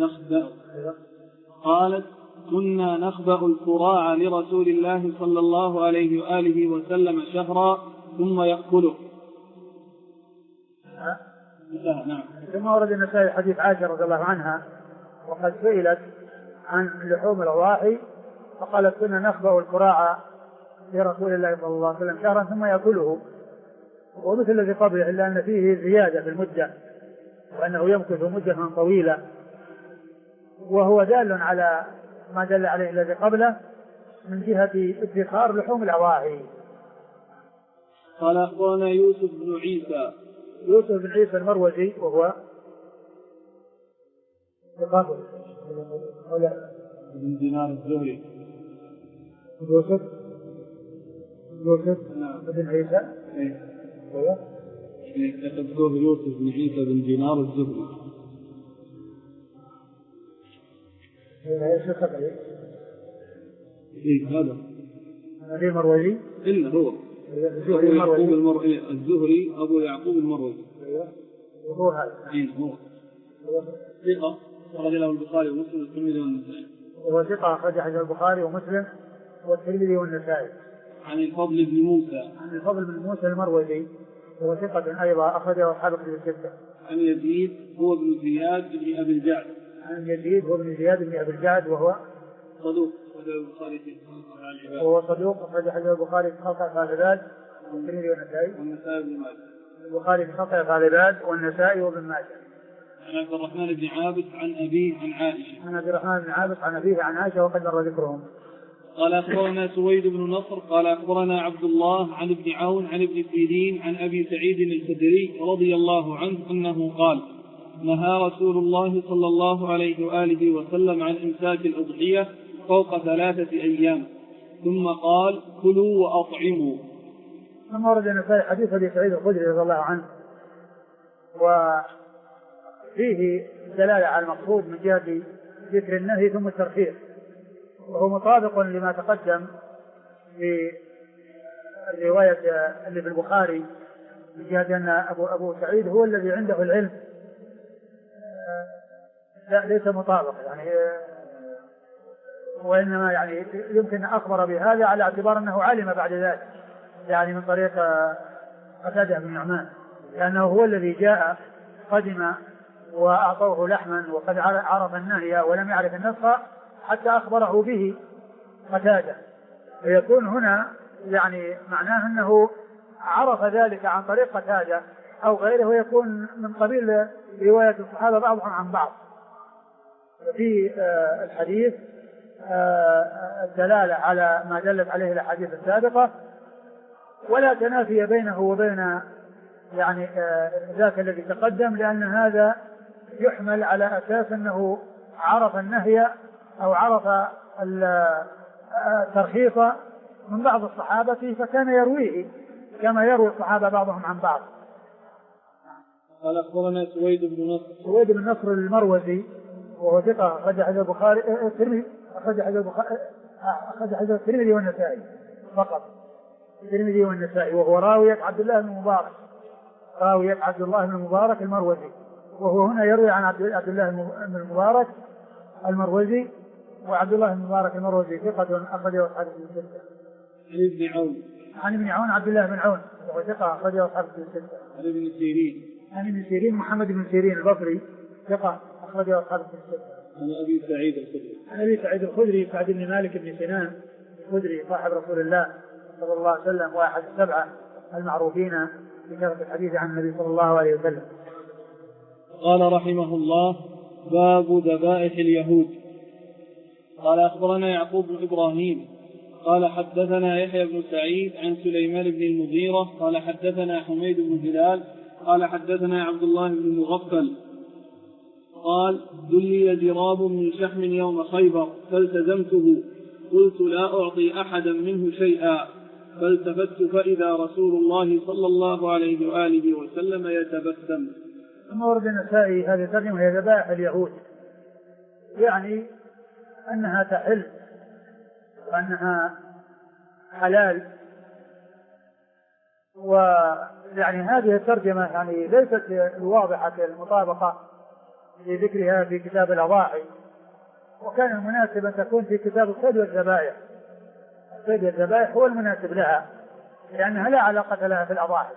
A: قالت كنا نخبأ الكراع لرسول الله صلى الله عليه وآله وسلم شهرا ثم يأكله.
B: نعم. ثم ورد النسائي حديث عائشة رضي الله عنها وقد سئلت عن لحوم الأضاحي فقالت كنا نخبأ الكراع لرسول الله صلى الله عليه وسلم شهرا ثم يأكله ومثل الذي قبله إلا أن فيه زيادة في المدة وأنه يمكث مدة طويلة وهو دال على ما دل عليه الذي قبله من جهة ادخار لحوم الأضاحي.
A: قال أخبرنا يوسف بن عيسى
B: المروزي وهو
A: بن دينار الزهري
B: يوسف بن عيسى
A: كتبته يوسف بن عيسى بن دينار الزهري هذا
B: المروزي
A: إلا هو الزهري أبو يعقوب المروزي
B: هو هذا
A: هو ثقة أخرج له البخاري ومسلم والترمذي والنسائي.
B: هو ثقة أخرج حديث البخاري ومسلم والترمذي والنسائي.
A: عن الفضل بن موسى
B: المروزي هو ثقة أيضا أخرجه أصحاب الكتب الستة.
A: عن يزيد هو ابن زياد بن أبي الجعد وهو صدوق أخرج حديث البخاري في خلق أفعال العباد والترمذي والنسائي
B: بن ماجه. البخاري في خلق أفعال العباد والنسائي وابن ماجه.
A: عن عبد الرحمن بن عابس عن أبيه عن عائشة
B: وقد مر ذكرهم.
A: قال أخبرنا سويد بن نصر قال أخبرنا عبد الله عن ابن عون عن ابن سيرين عن أبي سعيد الخدري رضي الله عنه أنه قال نهى رسول الله صلى الله عليه وآله وسلم عن إمساك الأضحية فوق 3 أيام ثم قال كلوا وأطعموا.
B: ثم ورد النسائي حديث أبي سعيد الخدري رضي الله عنه وفيه دلالة على المقصود من جهة ذكر النهي ثم الترخيص وهو مطابق لما تقدم في الرواية اللي في البخاري من جهة أن أبو سعيد هو الذي عنده العلم لا ليس مطابق يعني وإنما يعني يمكن أخبر بهذا على اعتبار أنه علم بعد ذلك يعني من طريق قتادة بن النعمان لأنه هو الذي جاء قدم وأعطوه لحما وقد عرف النهي ولم يعرف النسخ حتى أخبره به قتادة فيكون هنا يعني معناه أنه عرف ذلك عن طريق قتادة أو غيره ويكون من قبيل رواية الصحابة بعضهم عن بعض. في الحديث الدلالة على ما دلت عليه الأحاديث السابقة ولا تنافي بينه وبين يعني ذاك الذي تقدم لأن هذا يحمل على أساس أنه عرف النهي أو عرف ترخيص من بعض الصحابة فكان يرويه كما يروي الصحابة بعضهم عن بعض.
A: قال أخبرنا سويد بن نصر.
B: سويد بن نصر المروزي وهو ثقة أخرج حديث البخاري الترمذي أخرج حديث الترمذي والنسائي فقط، الترمذي والنسائي، وهو راوية عبد الله بن المبارك، راوية عبد الله بن المبارك المروزي، وهو هنا يروي عن عبد الله بن المبارك المروزي، وعبد الله بن المبارك المروزي ثقة أخرجه أصحاب الستة.
A: عن ابن عون.
B: عن ابن عون عبد الله بن عون وهو ثقة أخرجه أصحاب الستة.
A: عن ابن سيرين.
B: عن ابن سيرين محمد بن سيرين البصري ثقة أخرجه أصحاب الستة.
A: عن أبي سعيد الخدري.
B: عن أبي سعيد الخدري سعد بن مالك بن سنان الخدري صاحب رسول الله صلى الله عليه وسلم واحد السبعة المعروفين بكثرة الحديث عن النبي صلى الله عليه وسلم.
A: قال رحمه الله: باب ذبائح اليهود. قال أخبرنا يعقوب بن إبراهيم قال حدثنا يحيى بن سعيد عن سليمان بن المغيرة قال حدثنا حميد بن هلال قال حدثنا عبد الله بن مغفل قال: دلي جراب من شحم يوم خيبر فالتزمته، قلت لا أعطي أحدا منه شيئا، فالتفت فإذا رسول الله صلى الله عليه وآله وسلم يتبسم.
B: ثم ورد النسائي هذه الترجمة هي ذبائح اليهود، يعني أنها تحل وأنها حلال. ويعني هذه الترجمة يعني ليست الواضحة المطابقة لذكرها في كتاب الأضاحي، وكان المناسب أن تكون في كتاب الصيد والذبائح. الصيد والذبائح هو المناسب لها لأنها لا علاقة لها في الأضاحي،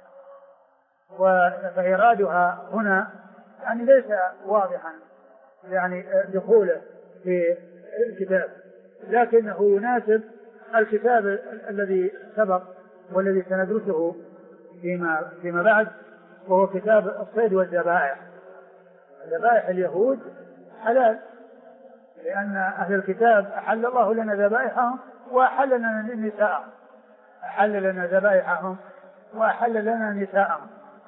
B: فإرادها هنا يعني ليس واضحا يعني دخوله في الكتاب، لكنه يناسب الكتاب الذي سبق والذي سندرسه فيما بعد، وهو كتاب الصيد والذبائح. ذبائح اليهود حلال لأن أهل الكتاب أحل الله لنا ذبائحهم وأحل لنا نساءهم، أحل لنا ذبائحهم وأحل لنا نساءهم.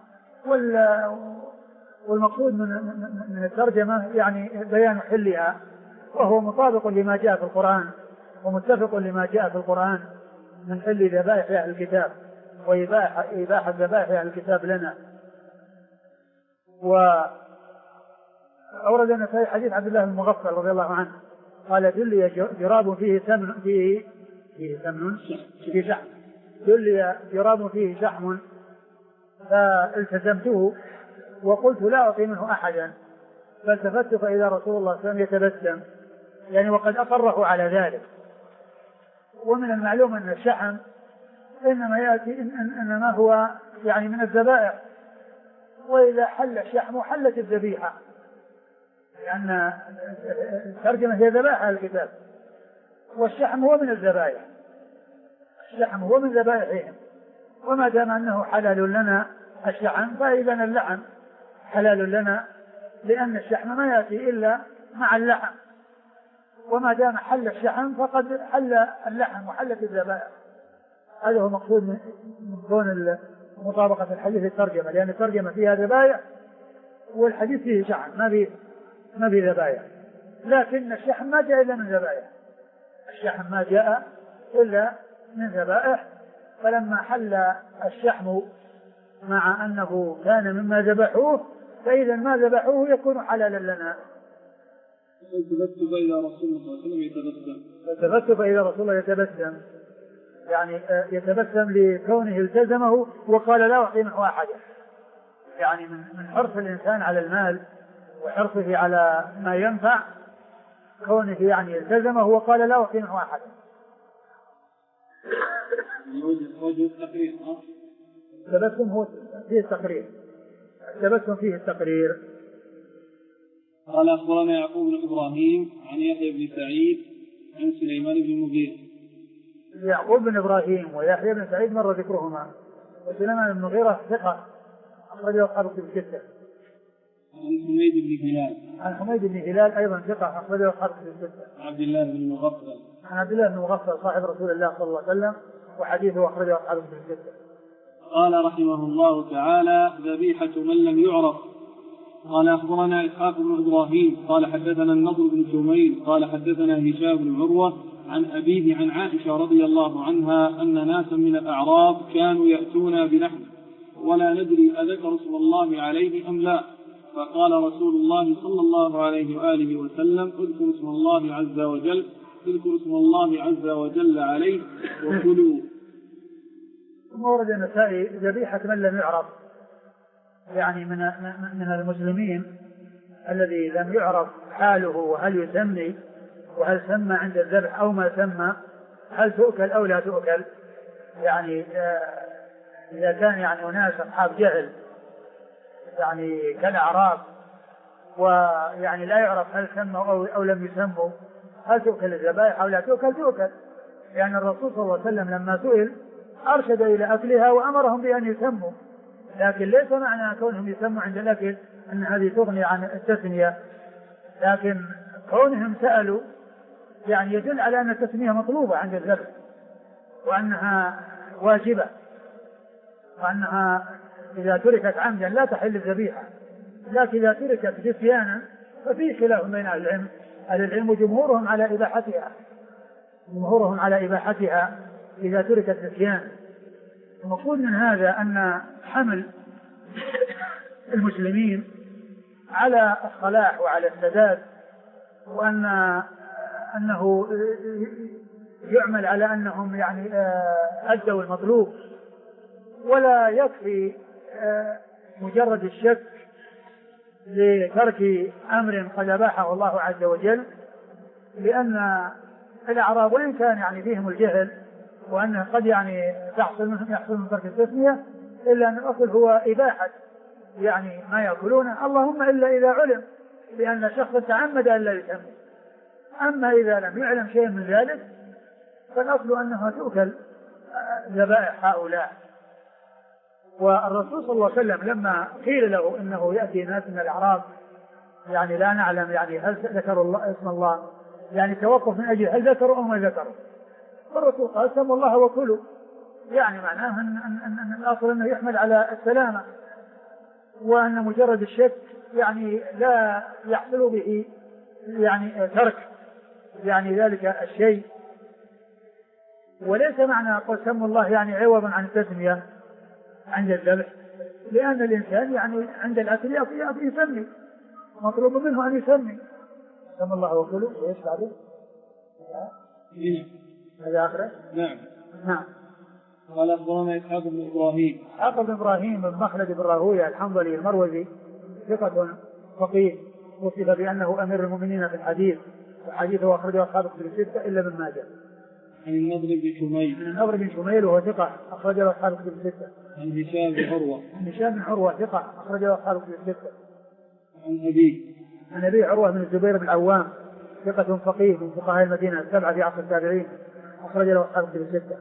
B: والمقصود من الترجمة يعني بيان حلها، وهو مطابق لما جاء في القرآن ومتفق لما جاء في القرآن من حل ذبائح أهل الكتاب وإباحة ذبائح أهل الكتاب لنا. وأورد النسائي حديث عبد الله بن مغفل رضي الله عنه قال: دلي جراب فيه شحم، دلي جراب فيه شحم فالتزمته وقلت لا أعطي منه أحدا، فالتفت فإذا رسول الله صلى الله عليه وسلم يتبسم، يعني وقد أقره على ذلك. ومن المعلوم أن الشحم إنما يأتي إنما هو يعني من الذبائح، وإذا حل الشحم حلت الذبيحة، لأن الترجمة هي ذبائح الكتاب، والشحم هو من الذبائح، الشحم هو من ذبائحهم، وما دام أنه حلال لنا الشحم فإذا اللحم حلال لنا، لأن الشحم ما يأتي إلا مع اللحم، وما دام حل الشحم فقد حل اللحم وحلت الذبائح. هذا هو مقصود من كون مطابقة الحديث الترجمة، لأن الترجمة فيها ذبائح والحديث فيه شحم ما فيه ذبائح، لكن الشحم ما جاء إلا من ذبائح، الشحم ما جاء إلا من ذبائح. فلما حل الشحم مع أنه كان مما ذبحوه فإذا ما ذبحوه يكون حلالا لنا.
A: التفت فإذا رسول الله صلى الله عليه وسلم يتبسم،
B: التفت فإذا رسول الله يتبسم، يعني يتبسم لكونه التزمه وقال لا أعطي منه أحدا، يعني من حرص الإنسان على المال وحرصه على ما ينفع كونه يعني التزمه وقال لا أعطي منه أحدا.
A: وجه التقرير.
B: التبسم هو فيه التقرير، التبسم فيه التقرير.
A: قال أخبرنا يعقوب بن إبراهيم عن يحيى بن سعيد عن سليمان بن المغيرة.
B: يعقوب بن إبراهيم ويحيى بن سعيد مر ذكرهما، وسليمان بن المغيرة ثقة أخرجه أصحاب الكتب الستة.
A: عن حميد بن هلال.
B: عن حميد بن هلال أيضا ثقة أخرجه أصحاب الكتب الستة.
A: عن عبد الله بن مغفل.
B: عن عبد الله بن مغفل صاحب رسول الله صلى الله عليه وسلم وحديثه أخرجه أصحاب الكتب الستة.
A: قال رحمه الله تعالى: ذبيحة من لم يعرف. قال أخبرنا إسحاق بن إبراهيم قال حدثنا النضر بن شميل قال حدثنا هشام بن عروة عن أبيه عن عائشة رضي الله عنها أن ناسا من الأعراب كانوا يأتون بلحم ولا ندري أذكر اسم الله عليه أم لا، فقال رسول الله صلى الله عليه وآله وسلم اذكر اسم الله عز وجل، اذكر اسم الله عز وجل عليه وكلوا.
B: ثم ورد النسائي ذبيحة من لم يعرف، يعني من المسلمين الذي لم يعرف حاله وهل يسمي وهل سمى عند الذبح أو ما سمى، هل تؤكل أو لا تؤكل. يعني إذا كان يعني أناس أصحاب جهل يعني كالأعراب ويعني لا يعرف هل سموا أو لم يسموا، هل تؤكل الذبائح أو لا تؤكل؟ تؤكل. يعني الرسول صلى الله عليه وسلم لما سئل أرشد إلى أكلها وأمرهم بأن يسموا، لكن ليس معنى كونهم يسموا عند الأكل أن هذه تغني عن التسمية، لكن كونهم سألوا يعني يدل على أن التسمية مطلوبة عند الذبح وأنها واجبة، وأنها إذا تركت عمدا لا تحل الذبيحة، لكن إذا تركت نسيانا ففي خلاف بين أهل العلم جمهورهم على إباحتها إذا تركت نسيانا. المقصود من هذا أن حمل المسلمين على الصلاح وعلى السداد، وأنه يعمل على أنهم يعني أدوا المطلوب، ولا يكفي مجرد الشك لترك أمر قد أباحه الله عز وجل، لأن الأعراب وإن كان يعني فيهم الجهل وأنه قد يعني يحصل من ترك التسمية، إلا أن الأصل هو إباحة يعني ما يأكلونه، اللهم إلا إذا علم لأن شخص تعمد أن لا يسمي. أما إذا لم يعلم شيء من ذلك فالأصل أنها تؤكل ذبائح هؤلاء. والرسول صلى الله عليه وسلم لما قيل له إنه يأتي ناس من الأعراب يعني لا نعلم يعني هل ذكروا الله اسم الله، يعني توقف من أجل هل ذكروا أو ما ذكروا، فالرسول قال سموا الله وكلوا، يعني معناه أن الأصل أنه يحمل على السلامة، وأن مجرد الشك يعني لا يحصل به يعني ترك يعني ذلك الشيء. وليس معنى قل سموا الله يعني عوضا عن التسمية عند الذبح، لأن الإنسان يعني عند الأكل يسمي، مطلوب منه أن يسمي. سموا الله وكلوا وإيش بعده؟ هذا آخره؟ نعم.
A: قال أخبرنا إسحاق بن
B: إبراهيم بن مخلد بن راهويه الحنظلي المروزي ثقة فقيه، وصف بأنه أمير المؤمنين في الحديث، وحديثه أخرجه أصحاب الكتب الستة إلا ابن ماجه.
A: عن النضر بن شميل
B: وهو ثقة أخرجه أصحاب الكتب الستة.
A: عن هشام بن عروة
B: ثقة أخرجه أصحاب الكتب الستة.
A: عن
B: أبي عروة بن الزبير بن العوام ثقة فقيه من فقهاء المدينة السبعة في عصر التابعين، أخرج له أصحاب الكتب الستة.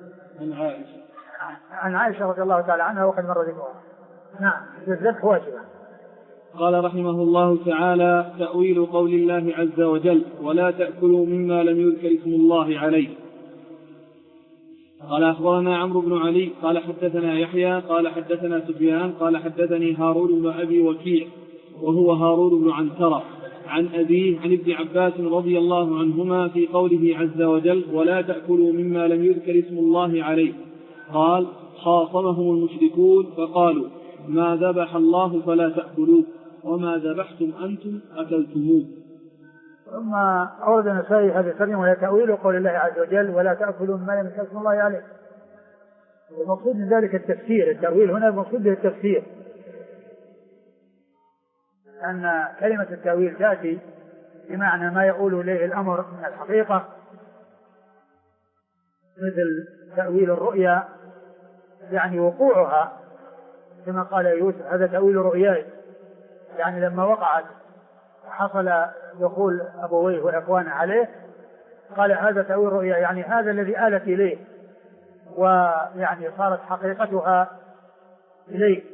B: عن عائشة رضي الله تعالى عنها وقد مر ذكرها. نعم، الذبح واجبة.
A: قال رحمه الله تعالى: تأويل قول الله عز وجل: ولا تأكلوا مما لم يذكر اسم الله عليه. قال أخبرنا عمرو بن علي قال حدثنا يحيى قال حدثنا سفيان قال حدثني هارون بن أبي وكيع وهو هارون بن عنترة عن أبيه عن ابن عباس رضي الله عنهما في قوله عز وجل: ولا تأكلوا مما لم يذكر اسم الله عليه. قال: خاصمهم المشركون فقالوا: ما ذبح الله فلا تأكلوه، وما ذبحتم أنتم أكلتموه.
B: ثم أورد النسائي هذا الترجمة: ولا تأويل قول الله عز وجل: ولا تأكلوا مما لم يذكر اسم الله عليه. المقصود من ذلك التفسير، التأويل هنا المقصود به التفسير، أن كلمة التأويل تأتي بمعنى ما يقول إليه الأمر من الحقيقة، مثل تأويل الرؤيا يعني وقوعها، كما قال يوسف: هذا تأويل رؤياي، يعني لما وقعت حصل دخول أبويه وإخوانه عليه قال هذا تأويل رؤيا، يعني هذا الذي آلت إليه ويعني صارت حقيقتها إليه.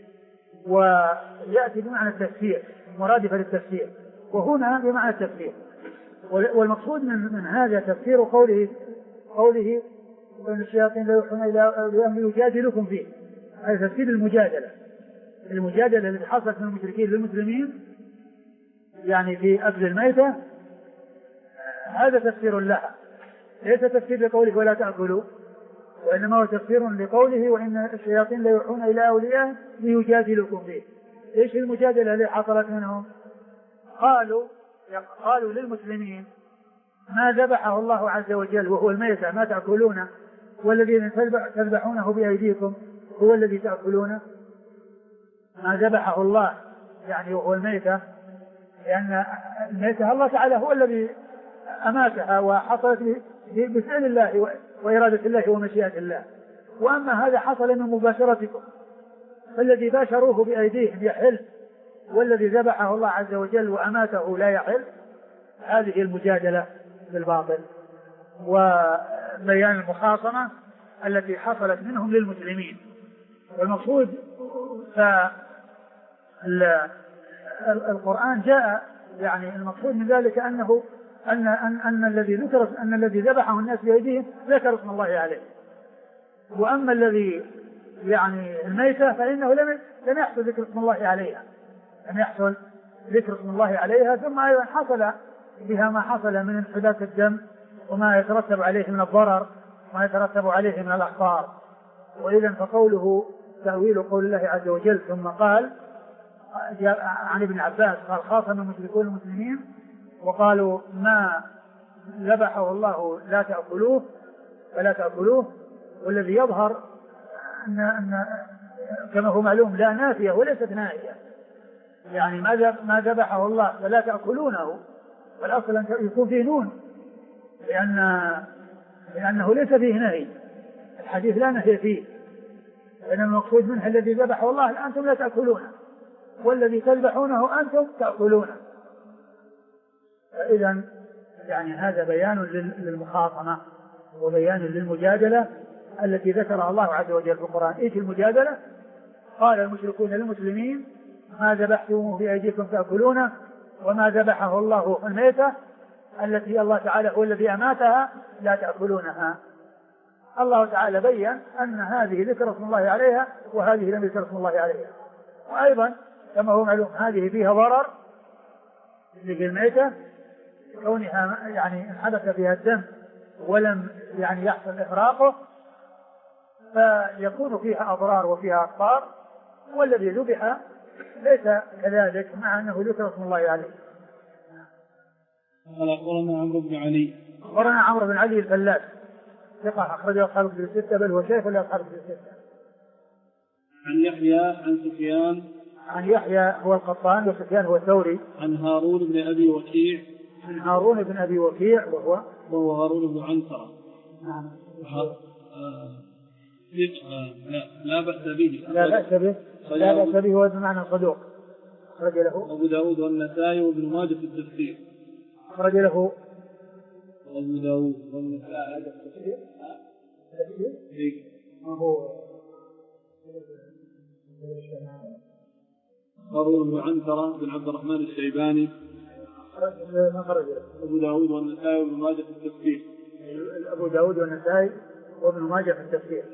B: ويأتي بمعنى التفسير مرادفة للتفسير، وهنا بمعنى التفسير. والمقصود من هذا تفسير قوله وإن الشياطين لا يوحون إلى أوليائهم يجادلكم فيه، هذا تفسير المجادلة التي حصلت من المشركين للمسلمين يعني في أكل الميتة، هذا تفسير لها. ليس تفسير لقوله ولا تأكلوا، وإنما هو تفسير لقوله وإن الشياطين لا يوحون إلى أولياء ليجادلوكم فيه. إيش المجادلة اللي حصلت منهم؟ قالوا للمسلمين ما ذبحه الله عز وجل وهو الميتة ما تأكلونه، والذي تذبحونه بأيديكم هو الذي تأكلونه. ما ذبحه الله يعني وهو الميتة، لأن الميتة الله تعالى هو الذي أماتها وحصلت بفعل الله وإرادة الله ومشيئة الله، وأما هذا حصل من مباشرتكم، فالذي باشروه بأيديهم يحل، والذي ذبحه الله عز وجل وأماته لا يحل. هذه المجادلة بالباطل وبيان المخاصمة التي حصلت منهم للمسلمين. والمقصود القرآن جاء يعني المقصود من ذلك أن الذي ذبحه الناس بأيديهم ذكر اسم الله عليه، وأما الذي يعني الميتة فإنه لم يحصل ذكر اسم الله عليها، لم يحصل ذكر اسم الله عليها. ثم أيضا حصل بها ما حصل من انحباس الدم وما يترتب عليه من الضرر وما يترتب عليه من الأخطار. وإذا فقوله تأويل قول الله عز وجل ثم قال عن ابن عباس قال خاصم المشركون المسلمين وقالوا ما ذبحه الله لا تأكلوه فلا تأكلوه. والذي يظهر أن كما هو معلوم لا نافية وليست ناهية، يعني ما ذبحه الله فلا تأكلونه، والأصل أن يكون فيه نون لأنه ليس فيه نهي، الحديث لا نهي فيه، إنما المقصود منه الذي ذبحه الله أنتم لا تأكلونه والذي تذبحونه أنتم تأكلونه. فإذا يعني هذا بيان للمخاصمة وبيان للمجادلة التي ذكرها الله عز وجل في القرآن. إيش المجادلة؟ قال المشركون للمسلمين ما ذبحتموه بأيديكم تأكلونه وما ذبحه الله الميتة التي الله تعالى هو الذي أماتها لا تأكلونها. الله تعالى بيّن أن هذه ذكر اسم الله عليها وهذه لم يذكر اسم الله عليها. وأيضا كما هو معلوم هذه فيها ضرر للميتة كونها يعني انحدث فيها الدم ولم يعني يحصل إحراقه، فيكون فيها أضرار وفيها أخطار، والذي ذبح ليس كذلك مع أنه ذكر اسم الله عليه.
A: قال أخبرنا عمرو بن علي.
B: أخبرنا عمرو بن علي الفلاس ثقة أخرجه أصحاب الكتب الستة بل هو شيخ لأصحاب الكتب الستة.
A: عن يحيى عن سفيان.
B: عن يحيى هو القطان وسفيان هو الثوري.
A: عن هارون بن أبي وكيع.
B: عن هارون بن أبي وكيع
A: وهو هارون بن عنترة.
B: نعم.
A: لا بأس به.
B: لا بأس به هو بمعنى صدوق. أخرج له
A: أبو داود والنسائي وابن ماجه في التفسير.
B: أخرج له
A: أبو داود والنسائي في التفسير.
B: ما هو
A: هارون بن عنترة بن عبد الرحمن الشيباني.
B: ما خرج له
A: أبو داود والنسائي وابن ماجه في التفسير.
B: أبو داود والنسائي وابن ماجه في التفسير.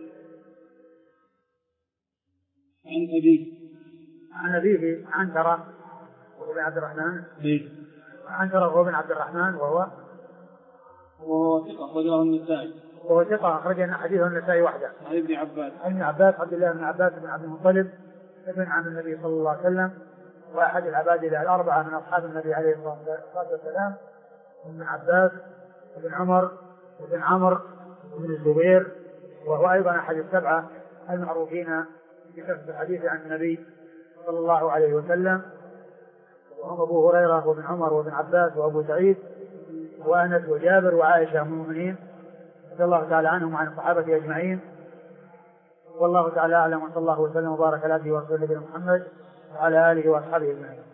B: عن أبيه عنترة وهو بن عبد الرحمن. عنترة وهو بن عبد الرحمن وهو
A: ثقة أخرجه النسائي.
B: وهو ثقة أخرج حديثه النسائي وحده.
A: عن ابن عباس.
B: عن ابن عباس عبد الله بن عباس بن عبد المطلب ابن عم النبي صلى الله عليه وسلم وأحد العبادلة الأربعة من أصحاب النبي عليه الصلاة والسلام، ابن عباس وابن عمر وابن عمرو وابن الزبير، وهو أيضا أحد السبعة المعروفين بكثرة الحديث عن النبي صلى الله عليه وسلم، وهم أبو هريرة وابن عمر وابن عباس وأبو سعيد وأنس وجابر وعائشة أم المؤمنين رضي الله تعالى عنهم وعن الصحابة أجمعين. والله تعالى أعلم، وصلى الله وسلم وبارك على عبده ورسوله محمد وعلى آله وأصحابه أجمعين.